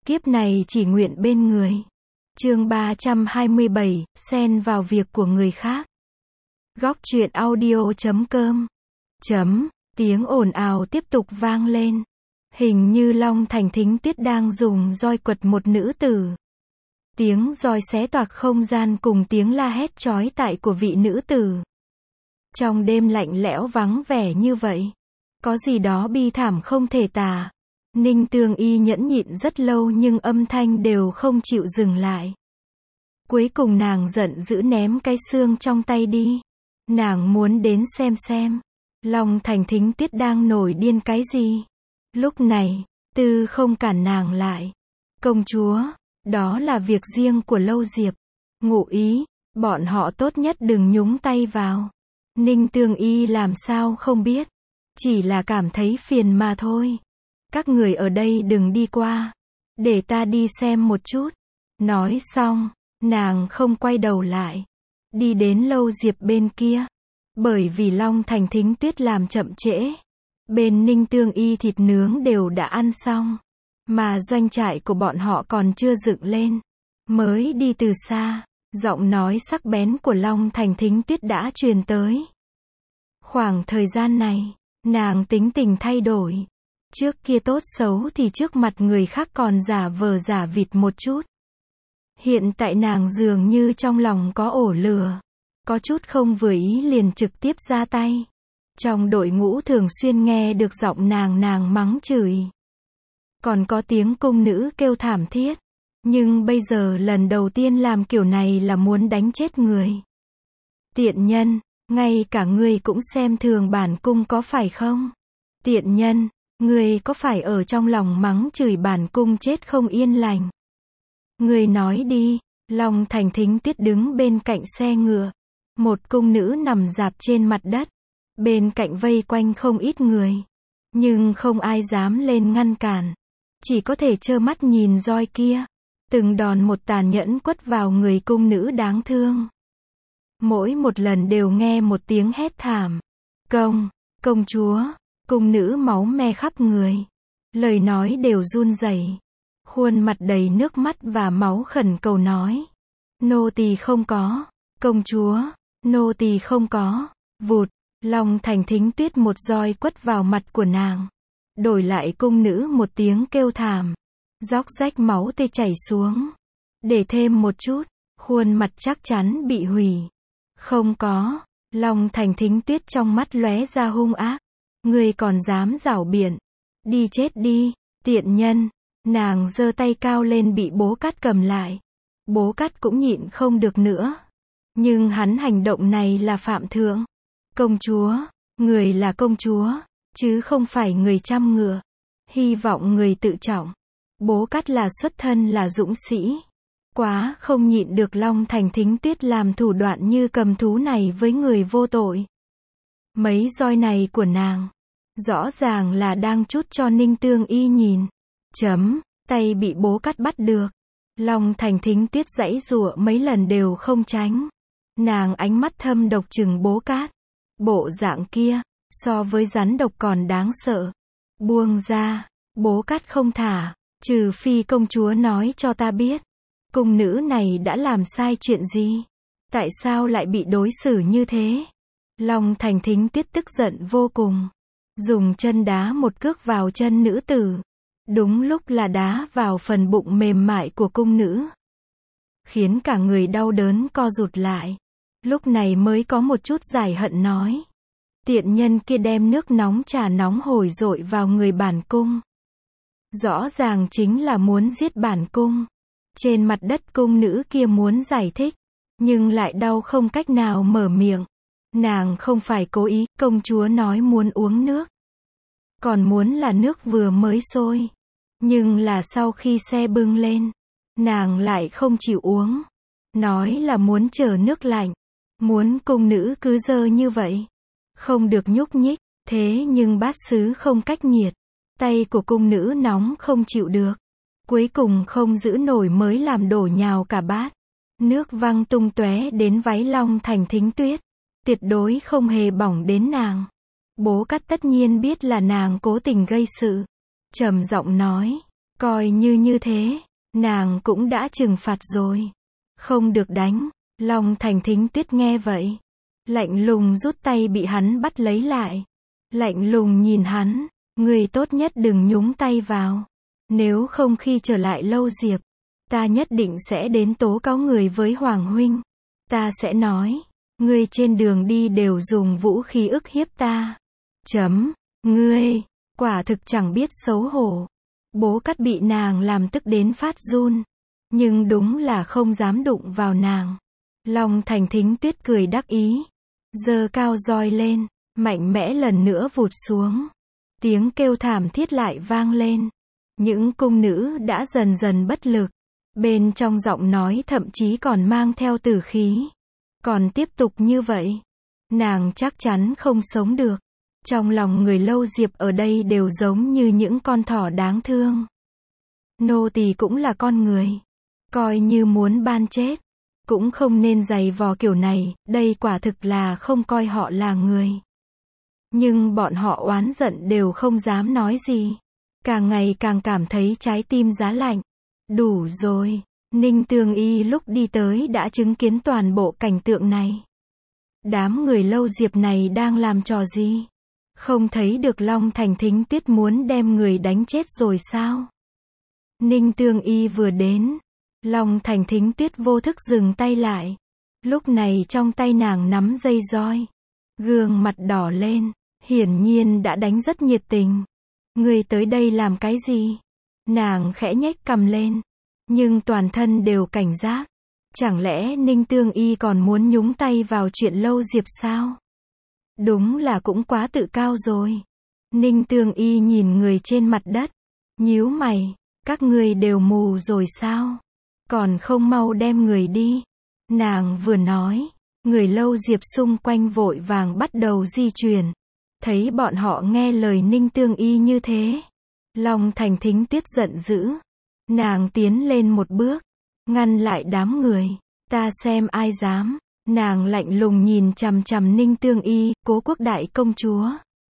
Kiếp này chỉ nguyện bên người. Chương 327, xen vào việc của người khác. Góc truyện audio.com. Tiếng ồn ào tiếp tục vang lên. Hình như Long Thành Thính Tuyết đang dùng roi quật một nữ tử. Tiếng roi xé toạc không gian cùng tiếng la hét chói tai của vị nữ tử. Trong đêm lạnh lẽo vắng vẻ như vậy, có gì đó bi thảm không thể tả. Ninh Tương Y nhẫn nhịn rất lâu nhưng âm thanh đều không chịu dừng lại. Cuối cùng nàng giận dữ ném cái xương trong tay đi. Nàng muốn đến xem Long Thành Thính Tuyết đang nổi điên cái gì. Lúc này, Tư không cản nàng lại. Công chúa, đó là việc riêng của Lâu Diệp. Ngụ ý, bọn họ tốt nhất đừng nhúng tay vào. Ninh Tương Y làm sao không biết. Chỉ là cảm thấy phiền mà thôi. Các người ở đây đừng đi qua. Để ta đi xem một chút. Nói xong, nàng không quay đầu lại. Đi đến Lâu Diệp bên kia. Bởi vì Long Thành Thính Tuyết làm chậm trễ. Bên Ninh Tương Y thịt nướng đều đã ăn xong. Mà doanh trại của bọn họ còn chưa dựng lên. Mới đi từ xa, giọng nói sắc bén của Long Thành Thính Tuyết đã truyền tới. Khoảng thời gian này, nàng tính tình thay đổi. Trước kia tốt xấu thì trước mặt người khác còn giả vờ giả vịt một chút. Hiện tại nàng dường như trong lòng có ổ lửa. Có chút không vừa ý liền trực tiếp ra tay. Trong đội ngũ thường xuyên nghe được giọng nàng mắng chửi. Còn có tiếng cung nữ kêu thảm thiết. Nhưng bây giờ lần đầu tiên làm kiểu này là muốn đánh chết người. Tiện nhân, ngay cả ngươi cũng xem thường bản cung có phải không? Tiện nhân, ngươi có phải ở trong lòng mắng chửi bản cung chết không yên lành? Ngươi nói đi. Long Thành Thính Tuyết đứng bên cạnh xe ngựa. Một cung nữ nằm rạp trên mặt đất. Bên cạnh vây quanh không ít người. Nhưng không ai dám lên ngăn cản. Chỉ có thể trơ mắt nhìn roi kia. Từng đòn một tàn nhẫn quất vào người cung nữ đáng thương. Mỗi một lần đều nghe một tiếng hét thảm. Công chúa, cung nữ máu me khắp người. Lời nói đều run rẩy. Khuôn mặt đầy nước mắt và máu khẩn cầu nói. Nô tỳ không có. Công chúa, nô tỳ không có. Vụt, Long Thành Thính Tuyết một roi quất vào mặt của nàng. Đổi lại cung nữ một tiếng kêu thảm. Róc rách máu tê chảy xuống. Để thêm một chút, khuôn mặt chắc chắn bị hủy. Không có. Long Thành Thính Tuyết trong mắt lóe ra hung ác. Ngươi còn dám giảo biện. Đi chết đi, tiện nhân. Nàng giơ tay cao lên bị Bố Cát cầm lại. Bố Cát cũng nhịn không được nữa. Nhưng hắn hành động này là phạm thượng. Công chúa, người là công chúa, chứ không phải người chăm ngựa. Hy vọng người tự trọng. Bố Cát là xuất thân là dũng sĩ. Quá không nhịn được Long Thành Thính Tuyết làm thủ đoạn như cầm thú này với người vô tội. Mấy roi này của nàng, rõ ràng là đang trút cho Ninh Tương Y nhìn. Tay bị Bố Cát bắt được. Long Thành Thính Tuyết giãy giụa mấy lần đều không tránh. Nàng ánh mắt thâm độc trừng Bố Cát. Bộ dạng kia, so với rắn độc còn đáng sợ. Buông ra, Bố Cát không thả. Trừ phi công chúa nói cho ta biết. Cung nữ này đã làm sai chuyện gì? Tại sao lại bị đối xử như thế? Long Thành Thính Tuyết tức giận vô cùng. Dùng chân đá một cước vào chân nữ tử. Đúng lúc là đá vào phần bụng mềm mại của cung nữ. Khiến cả người đau đớn co rụt lại. Lúc này mới có một chút giải hận nói. Tiện nhân kia đem nước nóng trà nóng hổi dội vào người bản cung. Rõ ràng chính là muốn giết bản cung. Trên mặt đất cung nữ kia muốn giải thích. Nhưng lại đau không cách nào mở miệng. Nàng không phải cố ý, công chúa nói muốn uống nước. Còn muốn là nước vừa mới sôi. Nhưng là sau khi xe bưng lên, nàng lại không chịu uống. Nói là muốn chờ nước lạnh. Muốn cung nữ cứ dơ như vậy. Không được nhúc nhích. Thế nhưng bát sứ không cách nhiệt. Tay của cung nữ nóng không chịu được. Cuối cùng không giữ nổi mới làm đổ nhào cả bát. Nước văng tung tóe đến váy Long Thành Thính Tuyết. Tuyệt đối không hề bỏng đến nàng. Bố Cát tất nhiên biết là nàng cố tình gây sự. Trầm giọng nói. Coi như thế, nàng cũng đã trừng phạt rồi. Không được đánh. Long Thành Thính Tuyết nghe vậy, lạnh lùng rút tay bị hắn bắt lấy lại. Lạnh lùng nhìn hắn, người tốt nhất đừng nhúng tay vào. Nếu không khi trở lại Lâu Diệp, ta nhất định sẽ đến tố cáo người với Hoàng huynh. Ta sẽ nói, ngươi trên đường đi đều dùng vũ khí ức hiếp ta. Ngươi, quả thực chẳng biết xấu hổ. Bố Cát bị nàng làm tức đến phát run, nhưng đúng là không dám đụng vào nàng. Long Thành Thính Tuyết cười đắc ý, giơ cao roi lên, mạnh mẽ lần nữa vụt xuống. Tiếng kêu thảm thiết lại vang lên. Những cung nữ đã dần dần bất lực. Bên trong giọng nói thậm chí còn mang theo tử khí. Còn tiếp tục như vậy, nàng chắc chắn không sống được. Trong lòng người Lâu Diệp ở đây đều giống như những con thỏ đáng thương. Nô tỳ cũng là con người. Coi như muốn ban chết, cũng không nên giày vò kiểu này, đây quả thực là không coi họ là người. Nhưng bọn họ oán giận đều không dám nói gì. Càng ngày càng cảm thấy trái tim giá lạnh. Đủ rồi. Ninh Tương Y lúc đi tới đã chứng kiến toàn bộ cảnh tượng này. Đám người Lâu Diệp này đang làm trò gì? Không thấy được Long Thành Thính Tuyết muốn đem người đánh chết rồi sao? Ninh Tương Y vừa đến, Long Thành Thính Tuyết vô thức dừng tay lại. Lúc này trong tay nàng nắm dây roi. Gương mặt đỏ lên, hiển nhiên đã đánh rất nhiệt tình. Người tới đây làm cái gì? Nàng khẽ nhếch cằm lên, nhưng toàn thân đều cảnh giác. Chẳng lẽ Ninh Tương Y còn muốn nhúng tay vào chuyện Lâu Diệp sao? Đúng là cũng quá tự cao rồi. Ninh Tương Y nhìn người trên mặt đất, nhíu mày, các ngươi đều mù rồi sao? Còn không mau đem người đi. Nàng vừa nói, người Lâu Diệp xung quanh vội vàng bắt đầu di chuyển. Thấy bọn họ nghe lời Ninh Tương Y như thế, Long Thành Thính Tuyết giận dữ. Nàng tiến lên một bước, ngăn lại đám người. Ta xem ai dám. Nàng lạnh lùng nhìn chằm chằm Ninh Tương Y, Cố Quốc đại công chúa.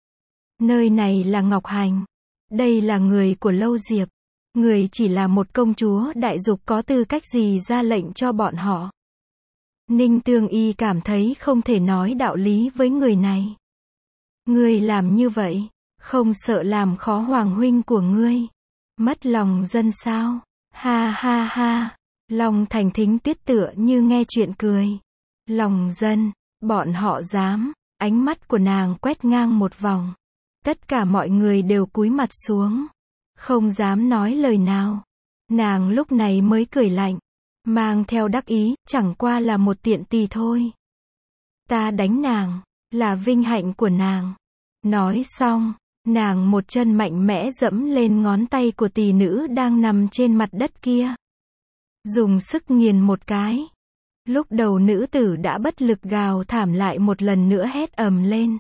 Nơi này là Ngọc Hành. Đây là người của Lâu Diệp. Người chỉ là một công chúa đại dục có tư cách gì ra lệnh cho bọn họ. Ninh Tương Y cảm thấy không thể nói đạo lý với người này. Ngươi làm như vậy, không sợ làm khó Hoàng huynh của ngươi. Mất lòng dân sao? Ha ha ha. Long Thành Thính Tuyết tựa như nghe chuyện cười. Lòng dân, bọn họ dám. Ánh mắt của nàng quét ngang một vòng. Tất cả mọi người đều cúi mặt xuống, không dám nói lời nào. Nàng lúc này mới cười lạnh, mang theo đắc ý, chẳng qua là một tiện tỳ thôi. Ta đánh nàng, là vinh hạnh của nàng. Nói xong, nàng một chân mạnh mẽ dẫm lên ngón tay của tỳ nữ đang nằm trên mặt đất kia. Dùng sức nghiền một cái. Lúc đầu nữ tử đã bất lực gào thảm lại một lần nữa hét ầm lên.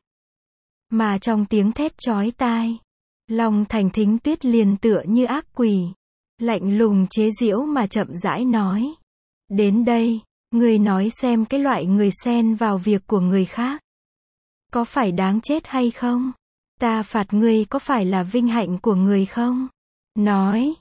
Mà trong tiếng thét chói tai, Long Thành Thính Tuyết liền tựa như ác quỷ, lạnh lùng chế giễu mà chậm rãi nói. Đến đây, ngươi nói xem cái loại người xen vào việc của người khác, có phải đáng chết hay không? Ta phạt ngươi có phải là vinh hạnh của người không? Nói,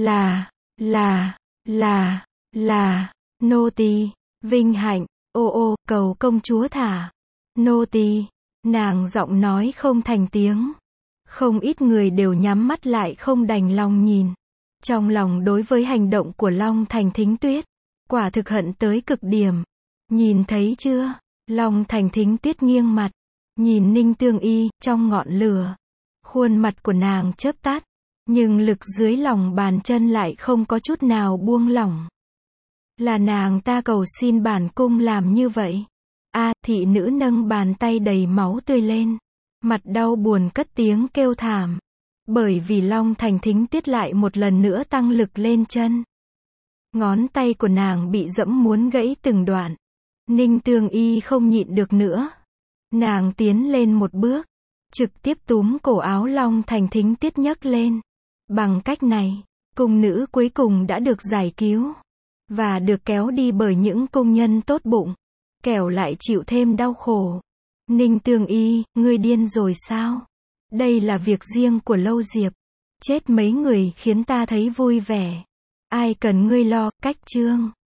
là, nô tỳ, vinh hạnh, ô cầu công chúa thả, nô tỳ. Nàng giọng nói không thành tiếng. Không ít người đều nhắm mắt lại không đành lòng nhìn. Trong lòng đối với hành động của Long Thành Thính Tuyết, quả thực hận tới cực điểm. Nhìn thấy chưa? Long Thành Thính Tuyết nghiêng mặt, nhìn Ninh Tương Y, trong ngọn lửa. Khuôn mặt của nàng chớp tắt, nhưng lực dưới lòng bàn chân lại không có chút nào buông lỏng. Là nàng ta cầu xin bản cung làm như vậy. Thị nữ nâng bàn tay đầy máu tươi lên, mặt đau buồn cất tiếng kêu thảm. Bởi vì Long Thành Thính Tuyết lại một lần nữa tăng lực lên chân. Ngón tay của nàng bị dẫm muốn gãy từng đoạn. Ninh Tương Y không nhịn được nữa. Nàng tiến lên một bước, trực tiếp túm cổ áo Long Thành Thính Tuyết nhấc lên. Bằng cách này, cung nữ cuối cùng đã được giải cứu, và được kéo đi bởi những công nhân tốt bụng. Kẻo lại chịu thêm đau khổ. Ninh Tương Y, ngươi điên rồi sao? Đây là việc riêng của Lâu Diệp. chết mấy người khiến ta thấy vui vẻ. Ai cần ngươi lo, cách chương.